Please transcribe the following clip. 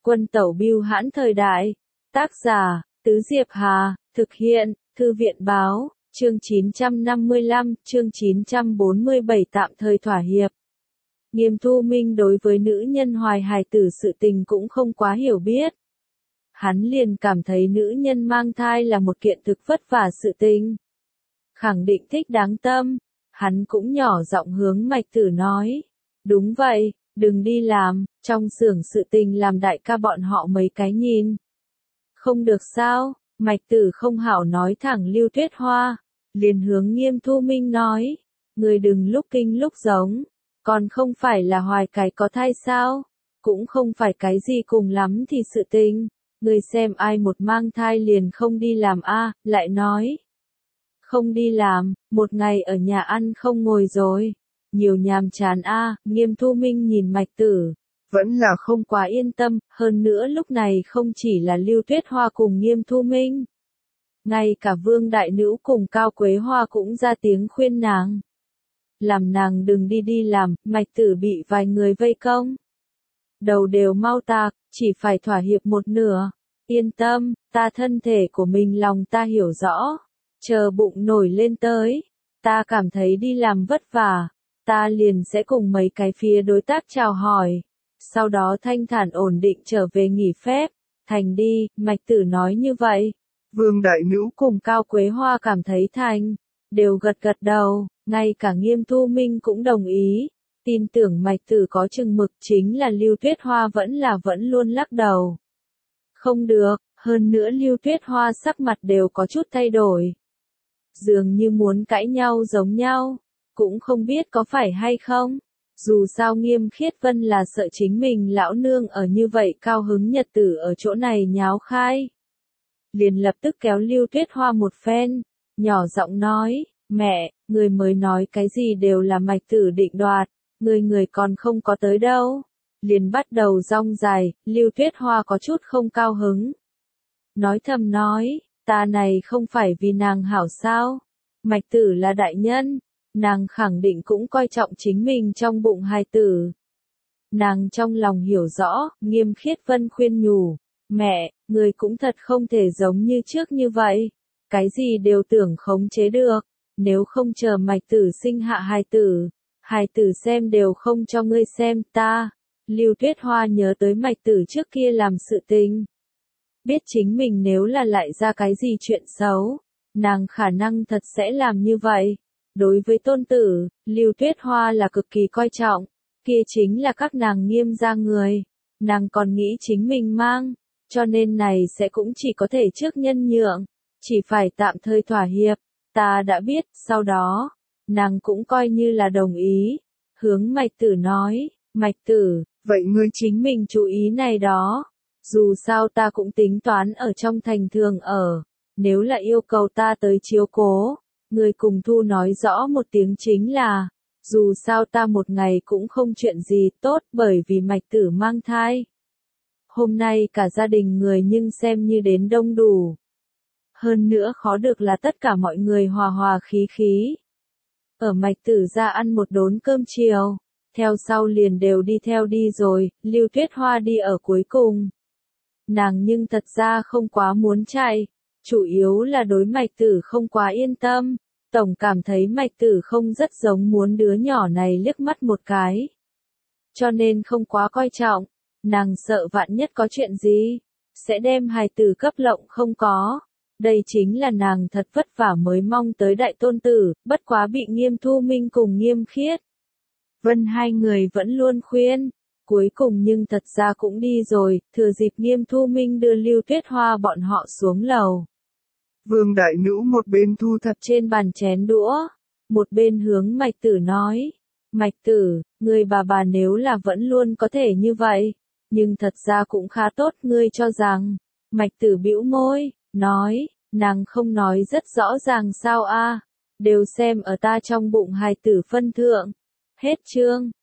Quân tẩu bưu hãn thời đại. Tác giả, Tứ Diệp Hà, thực hiện, Thư viện báo, chương 955, chương 947 tạm thời thỏa hiệp. Nghiêm Thu Minh đối với nữ nhân hoài hài tử sự tình cũng không quá hiểu biết. Hắn liền cảm thấy nữ nhân mang thai là một kiện thực vất vả sự tình. Khẳng định thích đáng tâm, hắn cũng nhỏ giọng hướng Mạch Tử nói. Đúng vậy, đừng đi làm, trong xưởng sự tình làm đại ca bọn họ mấy cái nhìn. Không được sao, Mạch Tử không hảo nói thẳng Lưu Tuyết Hoa, liền hướng Nghiêm Thu Minh nói. Người đừng lúc kinh lúc giống, còn không phải là hoài cái có thai sao, cũng không phải cái gì cùng lắm thì sự tình. Người xem ai một mang thai liền không đi làm lại nói. Không đi làm, một ngày ở nhà ăn không ngồi rồi. Nhiều nhàm chán Nghiêm Thu Minh nhìn Mạch Tử. Vẫn là không quá yên tâm, hơn nữa lúc này không chỉ là Lưu Tuyết Hoa cùng Nghiêm Thu Minh. Ngay cả Vương Đại Nữ cùng Cao Quế Hoa cũng ra tiếng khuyên nàng. Làm nàng đừng đi làm, Mạch Tử bị vài người vây công. Đầu đều mau tạc, chỉ phải thỏa hiệp một nửa. Yên tâm, ta thân thể của mình lòng ta hiểu rõ. Chờ bụng nổi lên tới, ta cảm thấy đi làm vất vả, ta liền sẽ cùng mấy cái phía đối tác chào hỏi. Sau đó thanh thản ổn định trở về nghỉ phép. Thành đi, Mạch Tử nói như vậy. Vương Đại Nữ cùng Cao Quế Hoa cảm thấy thành, đều gật gật đầu, ngay cả Nghiêm Thu Minh cũng đồng ý. Tin tưởng Mạch Tử có chừng mực, chính là Lưu Tuyết Hoa vẫn luôn lắc đầu. Không được, hơn nữa Lưu Tuyết Hoa sắc mặt đều có chút thay đổi. Dường như muốn cãi nhau giống nhau, cũng không biết có phải hay không. Dù sao Nghiêm Khiết Vân là sợ chính mình lão nương ở như vậy cao hứng nhật tử ở chỗ này nháo khai. Liền lập tức kéo Lưu Tuyết Hoa một phen, nhỏ giọng nói, mẹ, người mới nói cái gì đều là Mạch Tử định đoạt, người còn không có tới đâu. Liền bắt đầu rong dài, Lưu Tuyết Hoa có chút không cao hứng. Nói thầm nói, ta này không phải vì nàng hảo sao, Mạch Tử là đại nhân. Nàng khẳng định cũng coi trọng chính mình trong bụng hài tử. Nàng trong lòng hiểu rõ, Nghiêm Khiết Vân khuyên nhủ, mẹ, người cũng thật không thể giống như trước như vậy. Cái gì đều tưởng khống chế được, nếu không chờ Mạch Tử sinh hạ hài tử xem đều không cho ngươi xem ta. Lưu Tuyết Hoa nhớ tới Mạch Tử trước kia làm sự tình. Biết chính mình nếu là lại ra cái gì chuyện xấu, nàng khả năng thật sẽ làm như vậy. Đối với tôn tử, Lưu Tuyết Hoa là cực kỳ coi trọng, kia chính là các nàng Nghiêm gia người. Nàng còn nghĩ chính mình mang, cho nên này sẽ cũng chỉ có thể trước nhân nhượng, chỉ phải tạm thời thỏa hiệp. Ta đã biết, sau đó, nàng cũng coi như là đồng ý. Hướng Mạch Tử nói, Mạch Tử, vậy ngươi chính mình chú ý này đó. Dù sao ta cũng tính toán ở trong thành thường ở, nếu là yêu cầu ta tới chiếu cố. Người cùng Thu nói rõ một tiếng chính là, dù sao ta một ngày cũng không chuyện gì tốt bởi vì Mạch Tử mang thai. Hôm nay cả gia đình người nhưng xem như đến đông đủ. Hơn nữa khó được là tất cả mọi người hòa hòa khí khí. Ở Mạch Tử ra ăn một đốn cơm chiều, theo sau liền đều đi theo đi rồi, Lưu Tuyết Hoa đi ở cuối cùng. Nàng nhưng thật ra không quá muốn chạy. Chủ yếu là đối Mạch Tử không quá yên tâm, tổng cảm thấy Mạch Tử không rất giống muốn đứa nhỏ này liếc mắt một cái. Cho nên không quá coi trọng, nàng sợ vạn nhất có chuyện gì, sẽ đem hài tử cấp lộng không có. Đây chính là nàng thật vất vả mới mong tới đại tôn tử, bất quá bị Nghiêm Thu Minh cùng Nghiêm Khiết Vân hai người vẫn luôn khuyên. Cuối cùng nhưng thật ra cũng đi rồi, thừa dịp Nghiêm Thu Minh đưa Lưu Tuyết Hoa bọn họ xuống lầu. Vương Đại Nữ một bên thu thập trên bàn chén đũa, một bên hướng Mạch Tử nói, Mạch Tử, người bà nếu là vẫn luôn có thể như vậy, nhưng thật ra cũng khá tốt, ngươi cho rằng. Mạch Tử bĩu môi, nói, nàng không nói rất rõ ràng sao đều xem ở ta trong bụng hài tử phân thượng. Hết chương.